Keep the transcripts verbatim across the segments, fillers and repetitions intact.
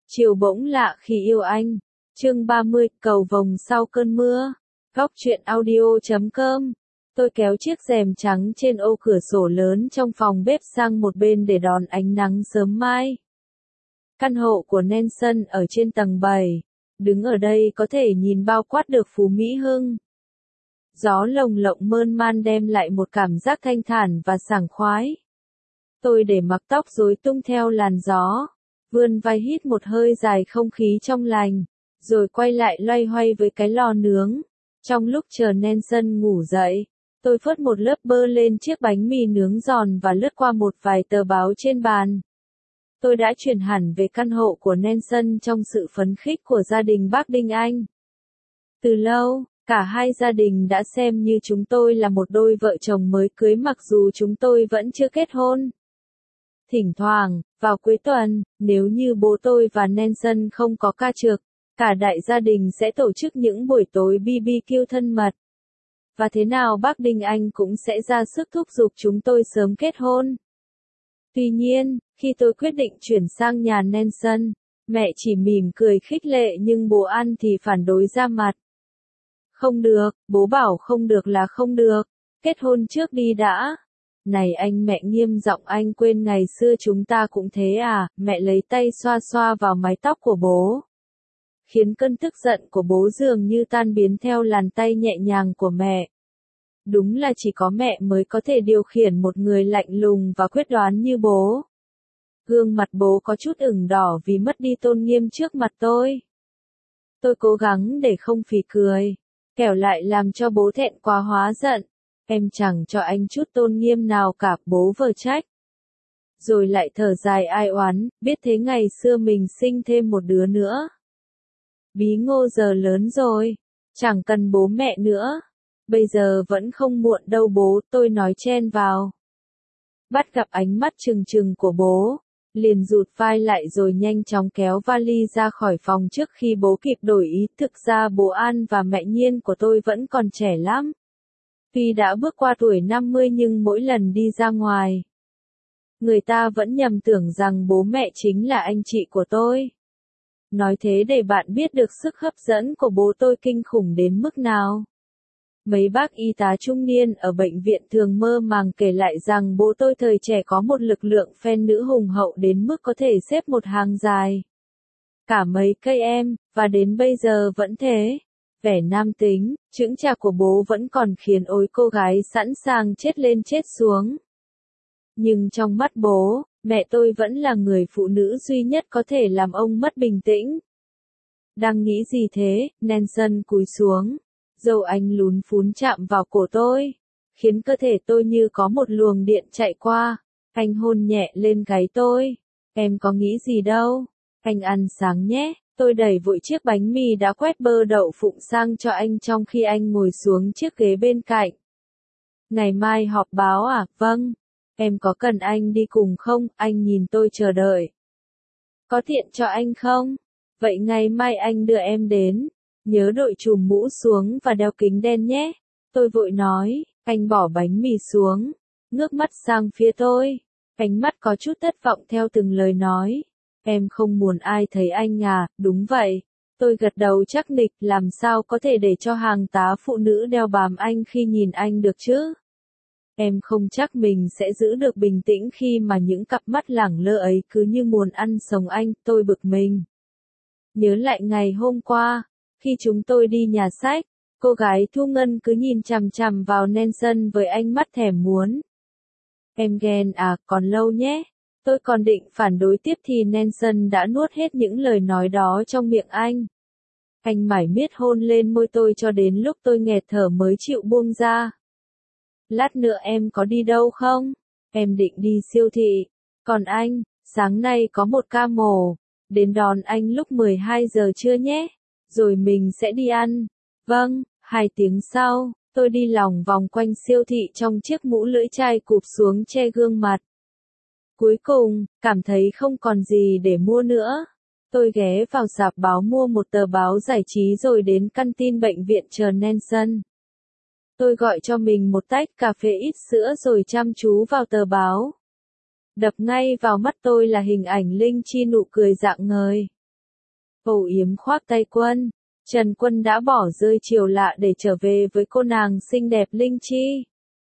Chiều bỗng lạ khi yêu anh. Chương ba mươi, cầu vồng sau cơn mưa. Góc truyện audio chấm com. Tôi kéo chiếc rèm trắng trên ô cửa sổ lớn trong phòng bếp sang một bên để đón ánh nắng sớm mai. Căn hộ của Nelson ở trên tầng bảy. Đứng ở đây có thể nhìn bao quát được Phú Mỹ Hưng. Gió lồng lộng mơn man đem lại một cảm giác thanh thản và sảng khoái. Tôi để mặc tóc rối tung theo làn gió, vươn vai hít một hơi dài không khí trong lành, rồi quay lại loay hoay với cái lò nướng. Trong lúc chờ Nelson ngủ dậy, tôi phớt một lớp bơ lên chiếc bánh mì nướng giòn và lướt qua một vài tờ báo trên bàn. Tôi đã chuyển hẳn về căn hộ của Nelson trong sự phấn khích của gia đình bác Đinh Anh. Từ lâu, cả hai gia đình đã xem như chúng tôi là một đôi vợ chồng mới cưới mặc dù chúng tôi vẫn chưa kết hôn. Thỉnh thoảng, vào cuối tuần, nếu như bố tôi và Nelson không có ca trực, cả đại gia đình sẽ tổ chức những buổi tối bi bi kiu thân mật. Và thế nào bác Đinh Anh cũng sẽ ra sức thúc giục chúng tôi sớm kết hôn. Tuy nhiên, khi tôi quyết định chuyển sang nhà Nelson, mẹ chỉ mỉm cười khích lệ nhưng bố ăn thì phản đối ra mặt. Không được, bố bảo không được là không được, kết hôn trước đi đã. Này anh, mẹ nghiêm giọng, anh quên ngày xưa chúng ta cũng thế à, mẹ lấy tay xoa xoa vào mái tóc của bố. Khiến cơn tức giận của bố dường như tan biến theo làn tay nhẹ nhàng của mẹ. Đúng là chỉ có mẹ mới có thể điều khiển một người lạnh lùng và quyết đoán như bố. Gương mặt bố có chút ửng đỏ vì mất đi tôn nghiêm trước mặt tôi. Tôi cố gắng để không phì cười, kẻo lại làm cho bố thẹn quá hóa giận. Em chẳng cho anh chút tôn nghiêm nào cả, bố vờ trách. Rồi lại thở dài ai oán, biết thế ngày xưa mình sinh thêm một đứa nữa. Bí ngô giờ lớn rồi, chẳng cần bố mẹ nữa. Bây giờ vẫn không muộn đâu bố, tôi nói chen vào. Bắt gặp ánh mắt trừng trừng của bố, liền rụt vai lại rồi nhanh chóng kéo vali ra khỏi phòng trước khi bố kịp đổi ý. Thực ra bố An và mẹ Nhiên của tôi vẫn còn trẻ lắm. Tuy đã bước qua tuổi năm mươi nhưng mỗi lần đi ra ngoài, người ta vẫn nhầm tưởng rằng bố mẹ chính là anh chị của tôi. Nói thế để bạn biết được sức hấp dẫn của bố tôi kinh khủng đến mức nào. Mấy bác y tá trung niên ở bệnh viện thường mơ màng kể lại rằng bố tôi thời trẻ có một lực lượng fan nữ hùng hậu đến mức có thể xếp một hàng dài cả mấy cây em, và đến bây giờ vẫn thế. Vẻ nam tính, chững chạc của bố vẫn còn khiến ối cô gái sẵn sàng chết lên chết xuống. Nhưng trong mắt bố, mẹ tôi vẫn là người phụ nữ duy nhất có thể làm ông mất bình tĩnh. Đang nghĩ gì thế? Nelson cúi xuống, râu anh lún phún chạm vào cổ tôi, khiến cơ thể tôi như có một luồng điện chạy qua. Anh hôn nhẹ lên gáy tôi. Em có nghĩ gì đâu. Anh ăn sáng nhé. Tôi đẩy vội chiếc bánh mì đã quét bơ đậu phụng sang cho anh trong khi anh ngồi xuống chiếc ghế bên cạnh. Ngày mai họp báo à? Vâng. Em có cần anh đi cùng không? Anh nhìn tôi chờ đợi. Có tiện cho anh không? Vậy ngày mai anh đưa em đến. Nhớ đội trùm mũ xuống và đeo kính đen nhé. Tôi vội nói. Anh bỏ bánh mì xuống, ngước mắt sang phía tôi. Ánh mắt có chút thất vọng theo từng lời nói. Em không muốn ai thấy anh à? Đúng vậy. Tôi gật đầu chắc nịch, làm sao có thể để cho hàng tá phụ nữ đeo bám anh khi nhìn anh được chứ? Em không chắc mình sẽ giữ được bình tĩnh khi mà những cặp mắt lẳng lơ ấy cứ như muốn ăn sống anh. Tôi bực mình. Nhớ lại ngày hôm qua, khi chúng tôi đi nhà sách, cô gái Thu Ngân cứ nhìn chằm chằm vào Nelson với ánh mắt thèm muốn. Em ghen à? Còn lâu nhé. Tôi còn định phản đối tiếp thì Nelson đã nuốt hết những lời nói đó trong miệng anh. Anh mải miết hôn lên môi tôi cho đến lúc tôi nghẹt thở mới chịu buông ra. Lát nữa em có đi đâu không? Em định đi siêu thị. Còn anh, sáng nay có một ca mổ. Đến đón anh lúc mười hai giờ trưa nhé. Rồi mình sẽ đi ăn. Vâng, hai tiếng sau, tôi đi lòng vòng quanh siêu thị trong chiếc mũ lưỡi chai cụp xuống che gương mặt. Cuối cùng, cảm thấy không còn gì để mua nữa. Tôi ghé vào rạp báo mua một tờ báo giải trí rồi đến căn tin bệnh viện chờ Nelson. Tôi gọi cho mình một tách cà phê ít sữa rồi chăm chú vào tờ báo. Đập ngay vào mắt tôi là hình ảnh Linh Chi nụ cười rạng ngời. âu yếm khoác tay Quân. Trần Quân đã bỏ rơi Triều Lạ để trở về với cô nàng xinh đẹp Linh Chi.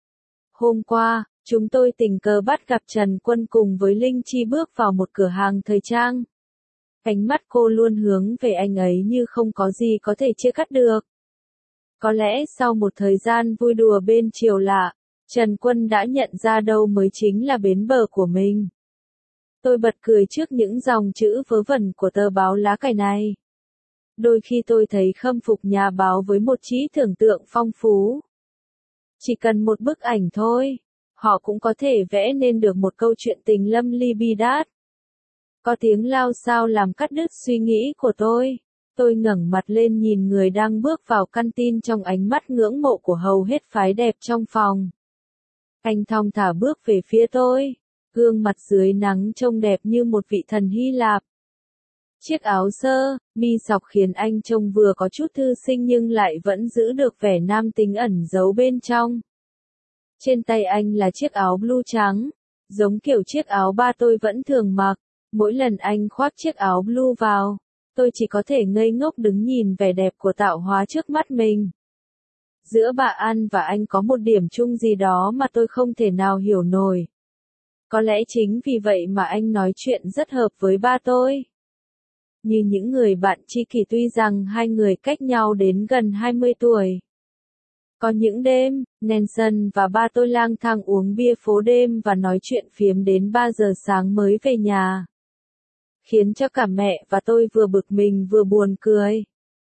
Hôm qua, chúng tôi tình cờ bắt gặp Trần Quân cùng với Linh Chi bước vào một cửa hàng thời trang. Ánh mắt cô luôn hướng về anh ấy như không có gì có thể chia cắt được. Có lẽ sau một thời gian vui đùa bên Triều Lạ, Trần Quân đã nhận ra đâu mới chính là bến bờ của mình. Tôi bật cười trước những dòng chữ vớ vẩn của tờ báo lá cải này. Đôi khi tôi thấy khâm phục nhà báo với một trí tưởng tượng phong phú. Chỉ cần một bức ảnh thôi, họ cũng có thể vẽ nên được một câu chuyện tình lâm ly bi đát. Có tiếng lao xao làm cắt đứt suy nghĩ của tôi. Tôi ngẩng mặt lên nhìn người đang bước vào căn tin trong ánh mắt ngưỡng mộ của hầu hết phái đẹp trong phòng. Anh thong thả bước về phía tôi, gương mặt dưới nắng trông đẹp như một vị thần Hy Lạp. Chiếc áo sơ, mi sọc khiến anh trông vừa có chút thư sinh nhưng lại vẫn giữ được vẻ nam tính ẩn giấu bên trong. Trên tay anh là chiếc áo blue trắng, giống kiểu chiếc áo ba tôi vẫn thường mặc. Mỗi lần anh khoác chiếc áo blue vào, tôi chỉ có thể ngây ngốc đứng nhìn vẻ đẹp của tạo hóa trước mắt mình. Giữa bà An và anh có một điểm chung gì đó mà tôi không thể nào hiểu nổi. Có lẽ chính vì vậy mà anh nói chuyện rất hợp với ba tôi. Như những người bạn tri kỷ tuy rằng hai người cách nhau đến gần hai mươi tuổi. Có những đêm, Nelson và ba tôi lang thang uống bia phố đêm và nói chuyện phiếm đến ba giờ sáng mới về nhà. Khiến cho cả mẹ và tôi vừa bực mình vừa buồn cười.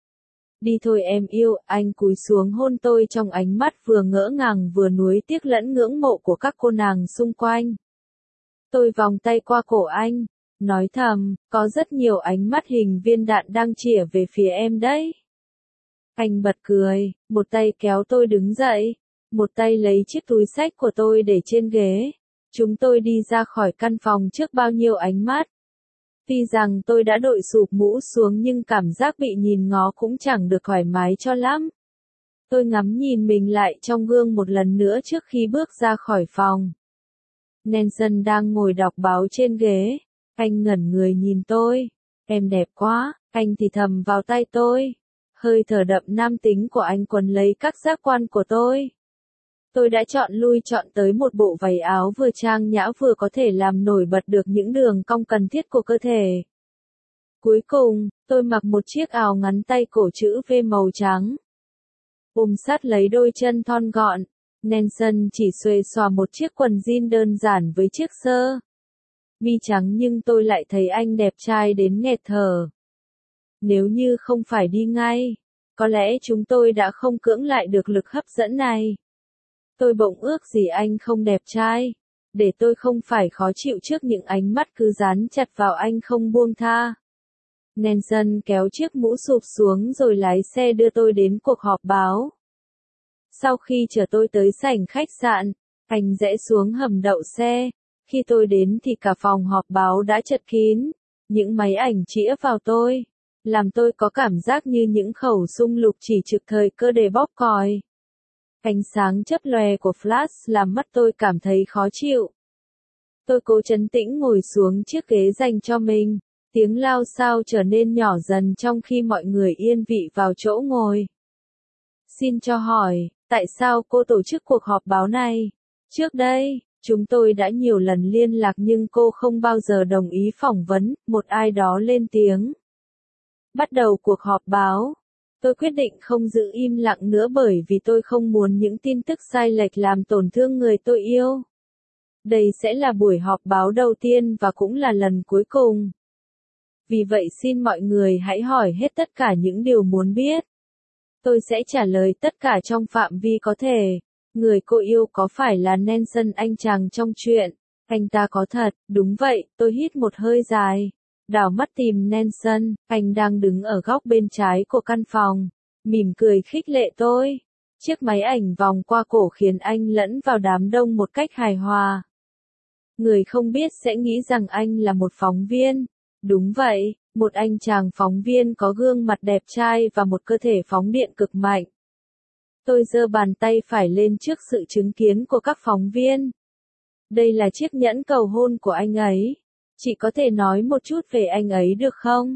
Đi thôi em yêu, anh cúi xuống hôn tôi trong ánh mắt vừa ngỡ ngàng vừa nuối tiếc lẫn ngưỡng mộ của các cô nàng xung quanh. Tôi vòng tay qua cổ anh, nói thầm, có rất nhiều ánh mắt hình viên đạn đang chĩa về phía em đấy. Anh bật cười, một tay kéo tôi đứng dậy, một tay lấy chiếc túi xách của tôi để trên ghế. Chúng tôi đi ra khỏi căn phòng trước bao nhiêu ánh mắt. Tuy rằng tôi đã đội sụp mũ xuống nhưng cảm giác bị nhìn ngó cũng chẳng được thoải mái cho lắm. Tôi ngắm nhìn mình lại trong gương một lần nữa trước khi bước ra khỏi phòng. Nelson đang ngồi đọc báo trên ghế. Anh ngẩn người nhìn tôi. Em đẹp quá, anh thì thầm vào tay tôi. Hơi thở đậm nam tính của anh quấn lấy các giác quan của tôi. Tôi đã chọn lui chọn tới một bộ váy áo vừa trang nhã vừa có thể làm nổi bật được những đường cong cần thiết của cơ thể. Cuối cùng, tôi mặc một chiếc áo ngắn tay cổ chữ V màu trắng. Ôm sát lấy đôi chân thon gọn, Nelson chỉ xuề xòa một chiếc quần jean đơn giản với chiếc sơ mi trắng nhưng tôi lại thấy anh đẹp trai đến nghẹt thở. Nếu như không phải đi ngay, có lẽ chúng tôi đã không cưỡng lại được lực hấp dẫn này. Tôi bỗng ước gì anh không đẹp trai, để tôi không phải khó chịu trước những ánh mắt cứ dán chặt vào anh không buông tha. Nelson kéo chiếc mũ sụp xuống rồi lái xe đưa tôi đến cuộc họp báo. Sau khi chở tôi tới sảnh khách sạn, anh rẽ xuống hầm đậu xe. Khi tôi đến thì cả phòng họp báo đã chật kín, những máy ảnh chĩa vào tôi, làm tôi có cảm giác như những khẩu súng lục chỉ trực thời cơ để bóp còi. Ánh sáng chớp lòe của flash làm mắt tôi cảm thấy khó chịu. Tôi cố trấn tĩnh ngồi xuống chiếc ghế dành cho mình, tiếng lao xao trở nên nhỏ dần trong khi mọi người yên vị vào chỗ ngồi. Xin cho hỏi, tại sao cô tổ chức cuộc họp báo này? Trước đây, chúng tôi đã nhiều lần liên lạc nhưng cô không bao giờ đồng ý phỏng vấn, một ai đó lên tiếng. Bắt đầu cuộc họp báo. Tôi quyết định không giữ im lặng nữa bởi vì tôi không muốn những tin tức sai lệch làm tổn thương người tôi yêu. Đây sẽ là buổi họp báo đầu tiên và cũng là lần cuối cùng. Vì vậy xin mọi người hãy hỏi hết tất cả những điều muốn biết. Tôi sẽ trả lời tất cả trong phạm vi có thể. Người cô yêu có phải là Nelson anh chàng trong chuyện? Anh ta có thật, đúng vậy, tôi hít một hơi dài. Đảo mắt tìm Nelson, anh đang đứng ở góc bên trái của căn phòng, mỉm cười khích lệ tôi. Chiếc máy ảnh vòng qua cổ khiến anh lẫn vào đám đông một cách hài hòa. Người không biết sẽ nghĩ rằng anh là một phóng viên. Đúng vậy, một anh chàng phóng viên có gương mặt đẹp trai và một cơ thể phóng điện cực mạnh. Tôi giơ bàn tay phải lên trước sự chứng kiến của các phóng viên. Đây là chiếc nhẫn cầu hôn của anh ấy. Chị có thể nói một chút về anh ấy được không?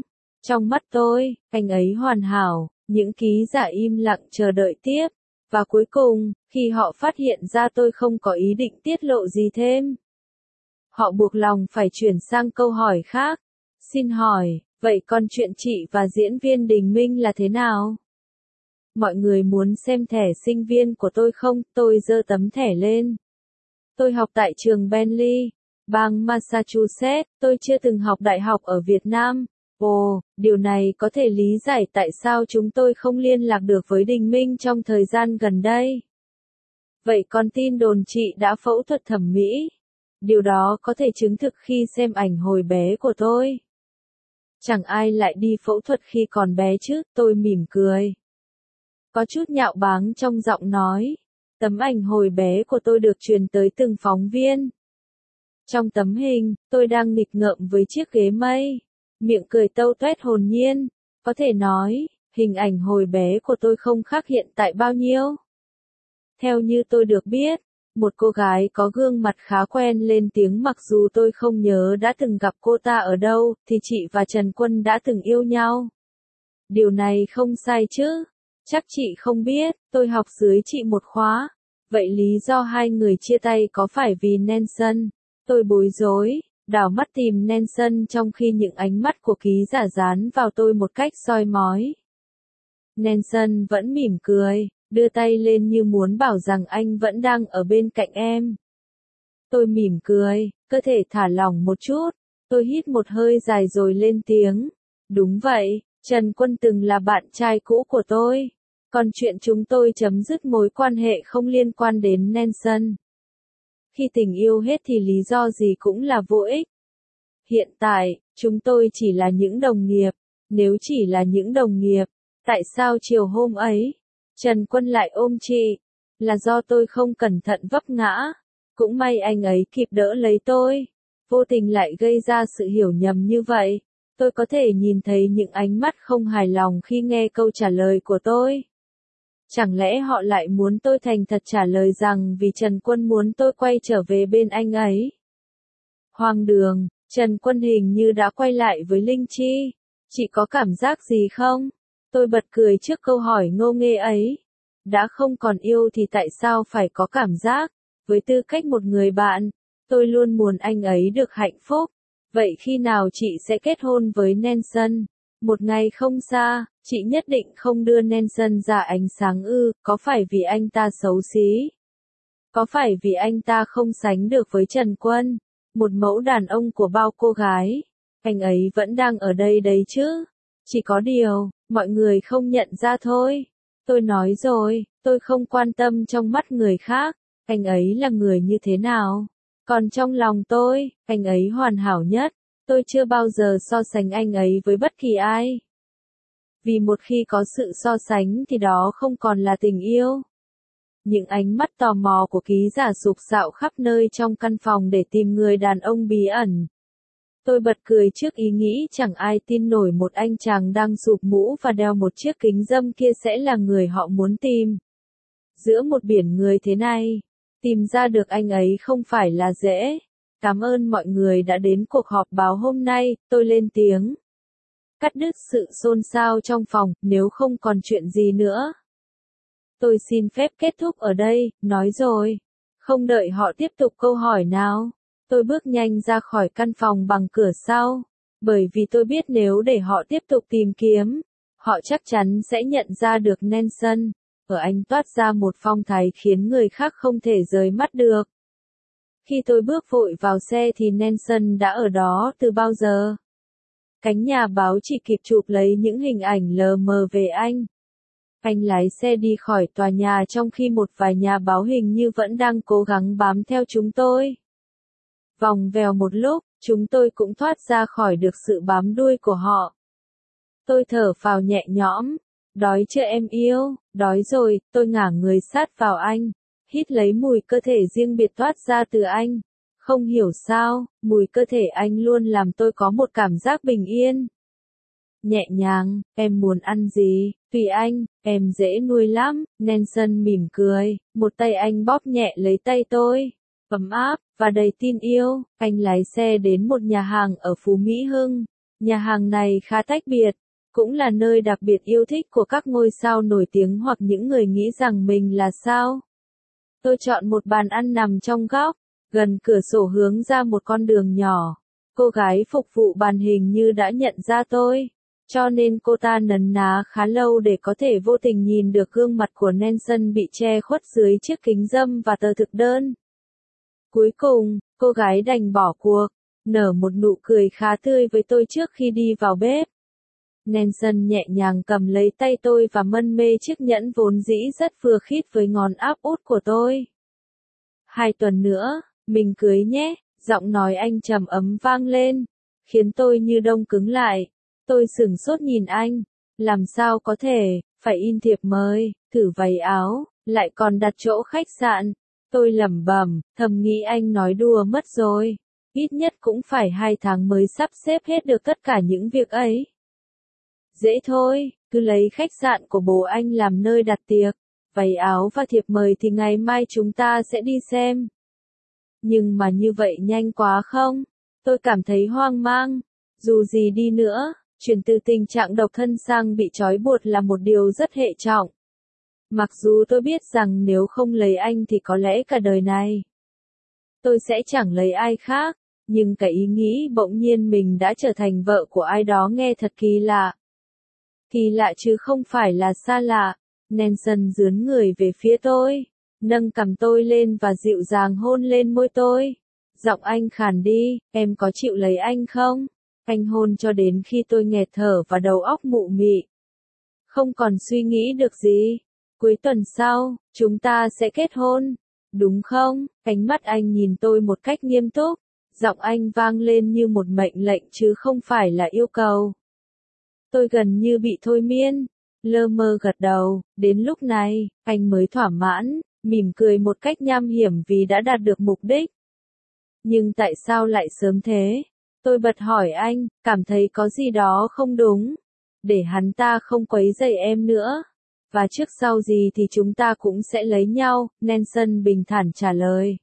Trong mắt tôi, anh ấy hoàn hảo, những ký giả im lặng chờ đợi tiếp. Và cuối cùng, khi họ phát hiện ra tôi không có ý định tiết lộ gì thêm, họ buộc lòng phải chuyển sang câu hỏi khác. Xin hỏi, vậy còn chuyện chị và diễn viên Đình Minh là thế nào? Mọi người muốn xem thẻ sinh viên của tôi không? Tôi giơ tấm thẻ lên. Tôi học tại trường Bentley, bang Massachusetts, tôi chưa từng học đại học ở Việt Nam. Ồ, điều này có thể lý giải tại sao chúng tôi không liên lạc được với Đình Minh trong thời gian gần đây. Vậy còn tin đồn chị đã phẫu thuật thẩm mỹ? Điều đó có thể chứng thực khi xem ảnh hồi bé của tôi. Chẳng ai lại đi phẫu thuật khi còn bé chứ, tôi mỉm cười. Có chút nhạo báng trong giọng nói. Tấm ảnh hồi bé của tôi được truyền tới từng phóng viên. Trong tấm hình, tôi đang nghịch ngợm với chiếc ghế mây. Miệng cười tâu tuét hồn nhiên. Có thể nói, hình ảnh hồi bé của tôi không khác hiện tại bao nhiêu. Theo như tôi được biết, một cô gái có gương mặt khá quen lên tiếng mặc dù tôi không nhớ đã từng gặp cô ta ở đâu, thì chị và Trần Quân đã từng yêu nhau. Điều này không sai chứ? Chắc chị không biết, tôi học dưới chị một khóa. Vậy lý do hai người chia tay có phải vì Nelson? Tôi bối rối, đảo mắt tìm Nelson trong khi những ánh mắt của ký giả dán vào tôi một cách soi mói. Nelson vẫn mỉm cười, đưa tay lên như muốn bảo rằng anh vẫn đang ở bên cạnh em. Tôi mỉm cười, cơ thể thả lỏng một chút. Tôi hít một hơi dài rồi lên tiếng. Đúng vậy, Trần Quân từng là bạn trai cũ của tôi. Còn chuyện chúng tôi chấm dứt mối quan hệ không liên quan đến Nelson. Khi tình yêu hết thì lý do gì cũng là vô ích. Hiện tại, chúng tôi chỉ là những đồng nghiệp. Nếu chỉ là những đồng nghiệp, tại sao chiều hôm ấy, Trần Quân lại ôm chị? Là do tôi không cẩn thận vấp ngã. Cũng may anh ấy kịp đỡ lấy tôi. Vô tình lại gây ra sự hiểu nhầm như vậy. Tôi có thể nhìn thấy những ánh mắt không hài lòng khi nghe câu trả lời của tôi. Chẳng lẽ họ lại muốn tôi thành thật trả lời rằng vì Trần Quân muốn tôi quay trở về bên anh ấy? Hoang đường, Trần Quân hình như đã quay lại với Linh Chi. Chị có cảm giác gì không? Tôi bật cười trước câu hỏi ngô nghê ấy. Đã không còn yêu thì tại sao phải có cảm giác? Với tư cách một người bạn, tôi luôn muốn anh ấy được hạnh phúc. Vậy khi nào chị sẽ kết hôn với Nelson? Một ngày không xa, chị nhất định không đưa Nelson ra ánh sáng ư, có phải vì anh ta xấu xí? Có phải vì anh ta không sánh được với Trần Quân, một mẫu đàn ông của bao cô gái? Anh ấy vẫn đang ở đây đấy chứ? Chỉ có điều, mọi người không nhận ra thôi. Tôi nói rồi, tôi không quan tâm trong mắt người khác, anh ấy là người như thế nào. Còn trong lòng tôi, anh ấy hoàn hảo nhất. Tôi chưa bao giờ so sánh anh ấy với bất kỳ ai. Vì một khi có sự so sánh thì đó không còn là tình yêu. Những ánh mắt tò mò của ký giả sục sạo khắp nơi trong căn phòng để tìm người đàn ông bí ẩn. Tôi bật cười trước ý nghĩ chẳng ai tin nổi một anh chàng đang sụp mũ và đeo một chiếc kính râm kia sẽ là người họ muốn tìm. Giữa một biển người thế này, tìm ra được anh ấy không phải là dễ. Cảm ơn mọi người đã đến cuộc họp báo hôm nay, tôi lên tiếng. Cắt đứt sự xôn xao trong phòng, nếu không còn chuyện gì nữa. Tôi xin phép kết thúc ở đây, nói rồi. Không đợi họ tiếp tục câu hỏi nào. Tôi bước nhanh ra khỏi căn phòng bằng cửa sau. Bởi vì tôi biết nếu để họ tiếp tục tìm kiếm, họ chắc chắn sẽ nhận ra được Nelson. Ở anh toát ra một phong thái khiến người khác không thể rời mắt được. Khi tôi bước vội vào xe thì Nelson đã ở đó từ bao giờ. Cánh nhà báo chỉ kịp chụp lấy những hình ảnh lờ mờ về anh. Anh lái xe đi khỏi tòa nhà trong khi một vài nhà báo hình như vẫn đang cố gắng bám theo chúng tôi. Vòng vèo một lúc, chúng tôi cũng thoát ra khỏi được sự bám đuôi của họ. Tôi thở phào nhẹ nhõm. Đói chưa em yêu? Đói rồi, tôi ngả người sát vào anh. Hít lấy mùi cơ thể riêng biệt toát ra từ anh. Không hiểu sao, mùi cơ thể anh luôn làm tôi có một cảm giác bình yên. Nhẹ nhàng, em muốn ăn gì? Tùy anh, em dễ nuôi lắm. Nelson mỉm cười, một tay anh bóp nhẹ lấy tay tôi. Ấm áp, và đầy tin yêu, anh lái xe đến một nhà hàng ở Phú Mỹ Hưng. Nhà hàng này khá tách biệt, cũng là nơi đặc biệt yêu thích của các ngôi sao nổi tiếng hoặc những người nghĩ rằng mình là sao. Tôi chọn một bàn ăn nằm trong góc, gần cửa sổ hướng ra một con đường nhỏ. Cô gái phục vụ bàn hình như đã nhận ra tôi, cho nên cô ta nấn ná khá lâu để có thể vô tình nhìn được gương mặt của Nelson bị che khuất dưới chiếc kính râm và tờ thực đơn. Cuối cùng, cô gái đành bỏ cuộc, nở một nụ cười khá tươi với tôi trước khi đi vào bếp. Nelson nhẹ nhàng cầm lấy tay tôi và mân mê chiếc nhẫn vốn dĩ rất vừa khít với ngón áp út của tôi. Hai tuần nữa, mình cưới nhé, giọng nói anh trầm ấm vang lên, khiến tôi như đông cứng lại. Tôi sửng sốt nhìn anh, làm sao có thể, phải in thiệp mời, thử váy áo, lại còn đặt chỗ khách sạn. Tôi lẩm bẩm, thầm nghĩ anh nói đùa mất rồi, ít nhất cũng phải hai tháng mới sắp xếp hết được tất cả những việc ấy. Dễ thôi, cứ lấy khách sạn của bố anh làm nơi đặt tiệc, váy áo và thiệp mời thì ngày mai chúng ta sẽ đi xem. Nhưng mà như vậy nhanh quá không? Tôi cảm thấy hoang mang. Dù gì đi nữa, chuyển từ tình trạng độc thân sang bị trói buộc là một điều rất hệ trọng. Mặc dù tôi biết rằng nếu không lấy anh thì có lẽ cả đời này tôi sẽ chẳng lấy ai khác, nhưng cái ý nghĩ bỗng nhiên mình đã trở thành vợ của ai đó nghe thật kỳ lạ. Kỳ lạ chứ không phải là xa lạ. Nelson dướn người về phía tôi, nâng cằm tôi lên và dịu dàng hôn lên môi tôi. Giọng anh khàn đi, em có chịu lấy anh không? Anh hôn cho đến khi tôi nghẹt thở và đầu óc mụ mị. Không còn suy nghĩ được gì. Cuối tuần sau, chúng ta sẽ kết hôn. Đúng không? Ánh mắt anh nhìn tôi một cách nghiêm túc. Giọng anh vang lên như một mệnh lệnh chứ không phải là yêu cầu. Tôi gần như bị thôi miên, lơ mơ gật đầu. Đến lúc này, anh mới thỏa mãn, mỉm cười một cách nham hiểm vì đã đạt được mục đích. Nhưng tại sao lại sớm thế? Tôi bật hỏi anh, cảm thấy có gì đó không đúng. Để hắn ta không quấy rầy em nữa. Và trước sau gì thì chúng ta cũng sẽ lấy nhau, Nelson bình thản trả lời.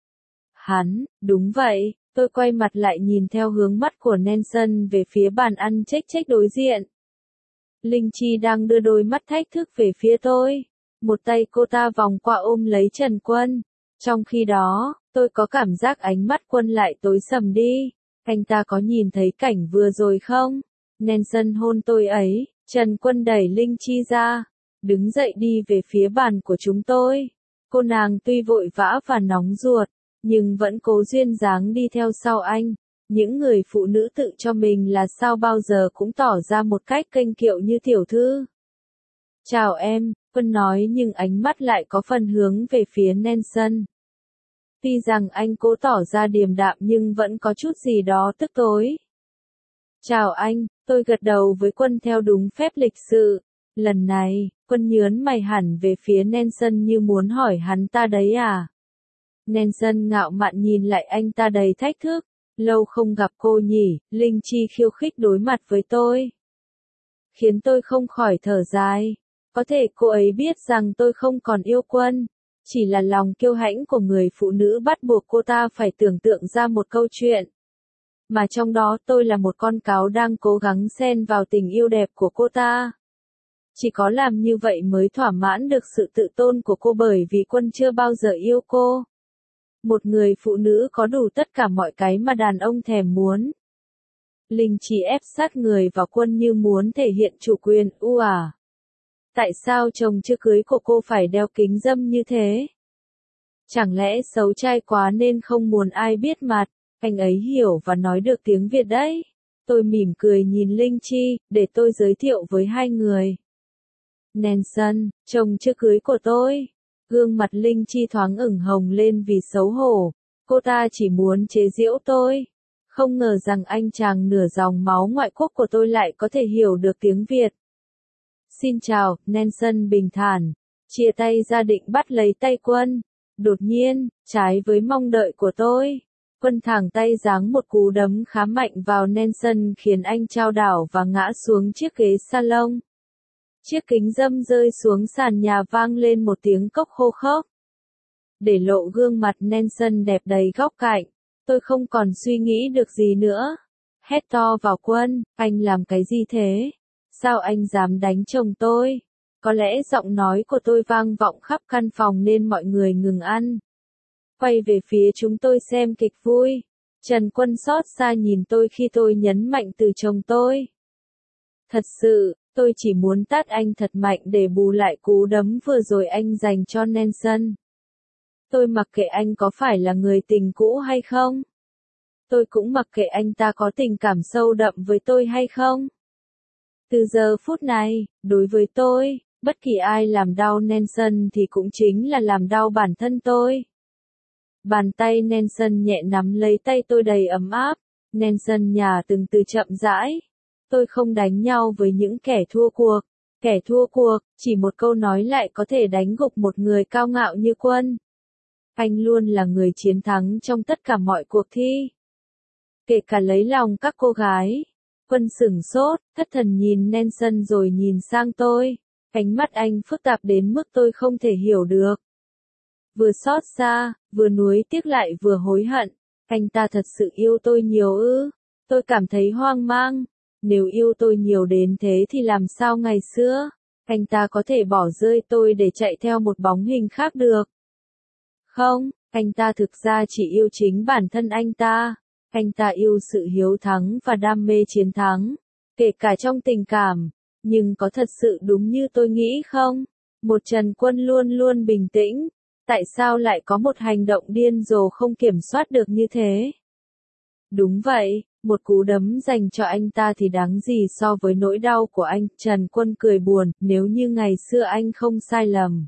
Hắn, đúng vậy. Tôi quay mặt lại nhìn theo hướng mắt của Nelson về phía bàn ăn chếch chếch đối diện. Linh Chi đang đưa đôi mắt thách thức về phía tôi. Một tay cô ta vòng qua ôm lấy Trần Quân. Trong khi đó, tôi có cảm giác ánh mắt Quân lại tối sầm đi. Anh ta có nhìn thấy cảnh vừa rồi không? Nelson hôn tôi ấy, Trần Quân đẩy Linh Chi ra. Đứng dậy đi về phía bàn của chúng tôi. Cô nàng tuy vội vã và nóng ruột, nhưng vẫn cố duyên dáng đi theo sau anh. Những người phụ nữ tự cho mình là sao bao giờ cũng tỏ ra một cách kênh kiệu như tiểu thư. Chào em, Quân nói nhưng ánh mắt lại có phần hướng về phía Nelson. Tuy rằng anh cố tỏ ra điềm đạm nhưng vẫn có chút gì đó tức tối. Chào anh, tôi gật đầu với Quân theo đúng phép lịch sự. Lần này, Quân nhớn mày hẳn về phía Nelson như muốn hỏi hắn ta đấy à. Nelson ngạo mạn nhìn lại anh ta đầy thách thức. Lâu không gặp cô nhỉ, Linh Chi khiêu khích đối mặt với tôi. Khiến tôi không khỏi thở dài. Có thể cô ấy biết rằng tôi không còn yêu Quân. Chỉ là lòng kiêu hãnh của người phụ nữ bắt buộc cô ta phải tưởng tượng ra một câu chuyện. Mà trong đó tôi là một con cáo đang cố gắng xen vào tình yêu đẹp của cô ta. Chỉ có làm như vậy mới thỏa mãn được sự tự tôn của cô bởi vì Quân chưa bao giờ yêu cô. Một người phụ nữ có đủ tất cả mọi cái mà đàn ông thèm muốn. Linh chỉ ép sát người vào Quân như muốn thể hiện chủ quyền, u à. Tại sao chồng chưa cưới của cô phải đeo kính râm như thế? Chẳng lẽ xấu trai quá nên không muốn ai biết mặt, anh ấy hiểu và nói được tiếng Việt đấy. Tôi mỉm cười nhìn Linh Chi, để tôi giới thiệu với hai người. Nelson, chồng chưa cưới của tôi. Gương mặt Linh Chi thoáng ửng hồng lên vì xấu hổ. Cô ta chỉ muốn chế giễu tôi. Không ngờ rằng anh chàng nửa dòng máu ngoại quốc của tôi lại có thể hiểu được tiếng Việt. Xin chào, Nelson bình thản. Chia tay ra định bắt lấy tay Quân. Đột nhiên, trái với mong đợi của tôi, Quân thẳng tay giáng một cú đấm khá mạnh vào Nelson khiến anh chao đảo và ngã xuống chiếc ghế salon. Chiếc kính râm rơi xuống sàn nhà vang lên một tiếng cốc khô khốc. Để lộ gương mặt Nelson đẹp đầy góc cạnh, tôi không còn suy nghĩ được gì nữa. hét to vào Quân, anh làm cái gì thế? Sao anh dám đánh chồng tôi? Có lẽ giọng nói của tôi vang vọng khắp căn phòng nên mọi người ngừng ăn. Quay về phía chúng tôi xem kịch vui. Trần Quân xót xa nhìn tôi khi tôi nhấn mạnh từ chồng tôi. Thật sự, tôi chỉ muốn tát anh thật mạnh để bù lại cú đấm vừa rồi anh dành cho Nelson. Tôi mặc kệ anh có phải là người tình cũ hay không. Tôi cũng mặc kệ anh ta có tình cảm sâu đậm với tôi hay không. Từ giờ phút này, đối với tôi, bất kỳ ai làm đau Nelson thì cũng chính là làm đau bản thân tôi. Bàn tay Nelson nhẹ nắm lấy tay tôi đầy ấm áp. Nelson nhả từng từ chậm rãi. Tôi không đánh nhau với những kẻ thua cuộc. Kẻ thua cuộc, chỉ một câu nói lại có thể đánh gục một người cao ngạo như Quân. Anh luôn là người chiến thắng trong tất cả mọi cuộc thi. Kể cả lấy lòng các cô gái. Quân sửng sốt, thất thần nhìn Nelson rồi nhìn sang tôi. Ánh mắt anh phức tạp đến mức tôi không thể hiểu được. Vừa xót xa, vừa nuối tiếc lại vừa hối hận. Anh ta thật sự yêu tôi nhiều ư? Tôi cảm thấy hoang mang. Nếu yêu tôi nhiều đến thế thì làm sao ngày xưa, anh ta có thể bỏ rơi tôi để chạy theo một bóng hình khác được? Không, anh ta thực ra chỉ yêu chính bản thân anh ta. Anh ta yêu sự hiếu thắng và đam mê chiến thắng, kể cả trong tình cảm. Nhưng có thật sự đúng như tôi nghĩ không? Một Trần Quân luôn luôn bình tĩnh. Tại sao lại có một hành động điên rồ không kiểm soát được như thế? Đúng vậy, một cú đấm dành cho anh ta thì đáng gì so với nỗi đau của anh. Trần Quân cười buồn, nếu như ngày xưa anh không sai lầm.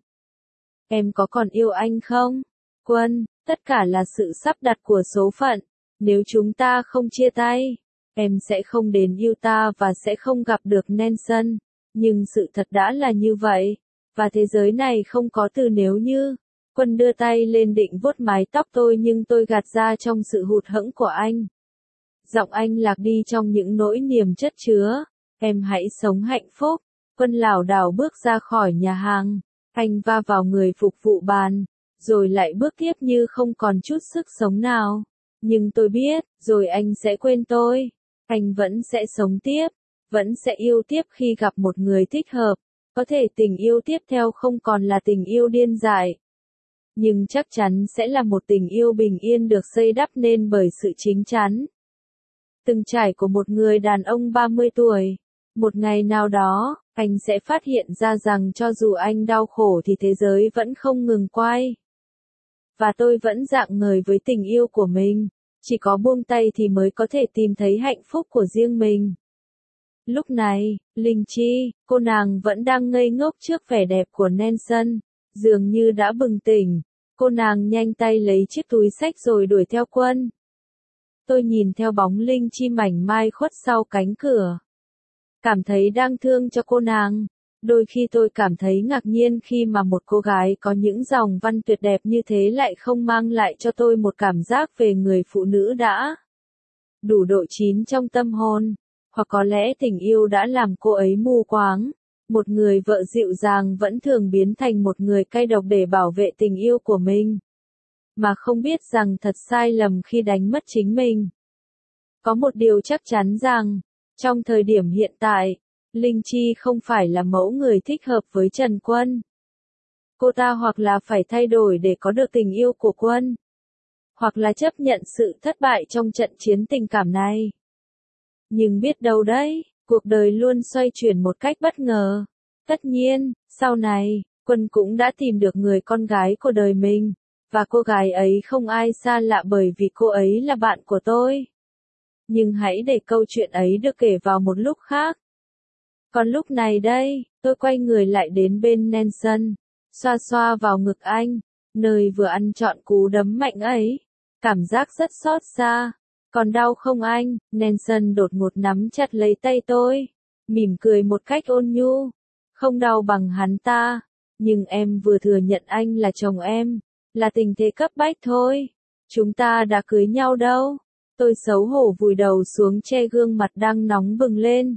Em có còn yêu anh không? Quân, tất cả là sự sắp đặt của số phận. Nếu chúng ta không chia tay, em sẽ không đến yêu ta và sẽ không gặp được Nelson. Nhưng sự thật đã là như vậy. Và thế giới này không có từ nếu như. Quân đưa tay lên định vuốt mái tóc tôi nhưng tôi gạt ra trong sự hụt hẫng của anh. Giọng anh lạc đi trong những nỗi niềm chất chứa. Em hãy sống hạnh phúc. Quân lảo đảo bước ra khỏi nhà hàng. Anh va vào người phục vụ bàn. Rồi lại bước tiếp như không còn chút sức sống nào. Nhưng tôi biết, rồi anh sẽ quên tôi. Anh vẫn sẽ sống tiếp. Vẫn sẽ yêu tiếp khi gặp một người thích hợp. Có thể tình yêu tiếp theo không còn là tình yêu điên dại. Nhưng chắc chắn sẽ là một tình yêu bình yên được xây đắp nên bởi sự chính chắn. Từng trải của một người đàn ông ba mươi tuổi. Một ngày nào đó, anh sẽ phát hiện ra rằng cho dù anh đau khổ thì thế giới vẫn không ngừng quay. Và tôi vẫn rạng ngời với tình yêu của mình. Chỉ có buông tay thì mới có thể tìm thấy hạnh phúc của riêng mình. Lúc này, Linh Chi, cô nàng vẫn đang ngây ngốc trước vẻ đẹp của Nelson. Dường như đã bừng tỉnh. Cô nàng nhanh tay lấy chiếc túi xách rồi đuổi theo Quân. Tôi nhìn theo bóng Linh Chi mảnh mai khuất sau cánh cửa. Cảm thấy đang thương cho cô nàng. Đôi khi tôi cảm thấy ngạc nhiên khi mà một cô gái có những dòng văn tuyệt đẹp như thế lại không mang lại cho tôi một cảm giác về người phụ nữ đã đủ độ chín trong tâm hồn. Hoặc có lẽ tình yêu đã làm cô ấy mù quáng. Một người vợ dịu dàng vẫn thường biến thành một người cay độc để bảo vệ tình yêu của mình. Mà không biết rằng thật sai lầm khi đánh mất chính mình. Có một điều chắc chắn rằng, trong thời điểm hiện tại, Linh Chi không phải là mẫu người thích hợp với Trần Quân. Cô ta hoặc là phải thay đổi để có được tình yêu của Quân. Hoặc là chấp nhận sự thất bại trong trận chiến tình cảm này. Nhưng biết đâu đấy, cuộc đời luôn xoay chuyển một cách bất ngờ. Tất nhiên, sau này, Quân cũng đã tìm được người con gái của đời mình. Và cô gái ấy không ai xa lạ bởi vì cô ấy là bạn của tôi. Nhưng hãy để câu chuyện ấy được kể vào một lúc khác. Còn lúc này đây, tôi quay người lại đến bên Nelson. Xoa xoa vào ngực anh, nơi vừa ăn trọn cú đấm mạnh ấy. Cảm giác rất xót xa. Còn đau không anh? Nelson đột ngột nắm chặt lấy tay tôi. Mỉm cười một cách ôn nhu. Không đau bằng hắn ta. Nhưng em vừa thừa nhận anh là chồng em. Là tình thế cấp bách thôi. Chúng ta đã cưới nhau đâu. Tôi xấu hổ vùi đầu xuống che gương mặt đang nóng bừng lên.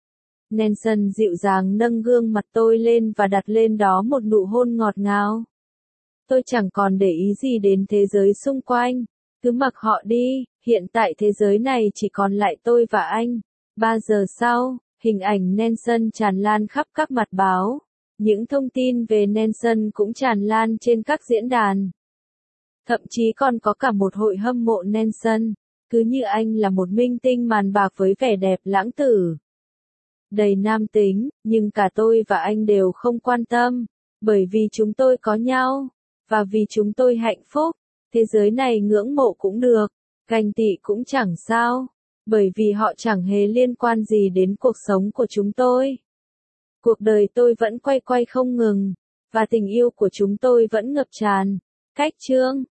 Nelson dịu dàng nâng gương mặt tôi lên và đặt lên đó một nụ hôn ngọt ngào. Tôi chẳng còn để ý gì đến thế giới xung quanh. Cứ mặc họ đi, hiện tại thế giới này chỉ còn lại tôi và anh. Ba giờ sau, hình ảnh Nelson tràn lan khắp các mặt báo. Những thông tin về Nelson cũng tràn lan trên các diễn đàn. Thậm chí còn có cả một hội hâm mộ Nelson. Cứ như anh là một minh tinh màn bạc với vẻ đẹp lãng tử, đầy nam tính, nhưng cả tôi và anh đều không quan tâm. Bởi vì chúng tôi có nhau. Và vì chúng tôi hạnh phúc. Thế giới này ngưỡng mộ cũng được. Ganh tị cũng chẳng sao. Bởi vì họ chẳng hề liên quan gì đến cuộc sống của chúng tôi. Cuộc đời tôi vẫn quay quay không ngừng. Và tình yêu của chúng tôi vẫn ngập tràn. Cách chương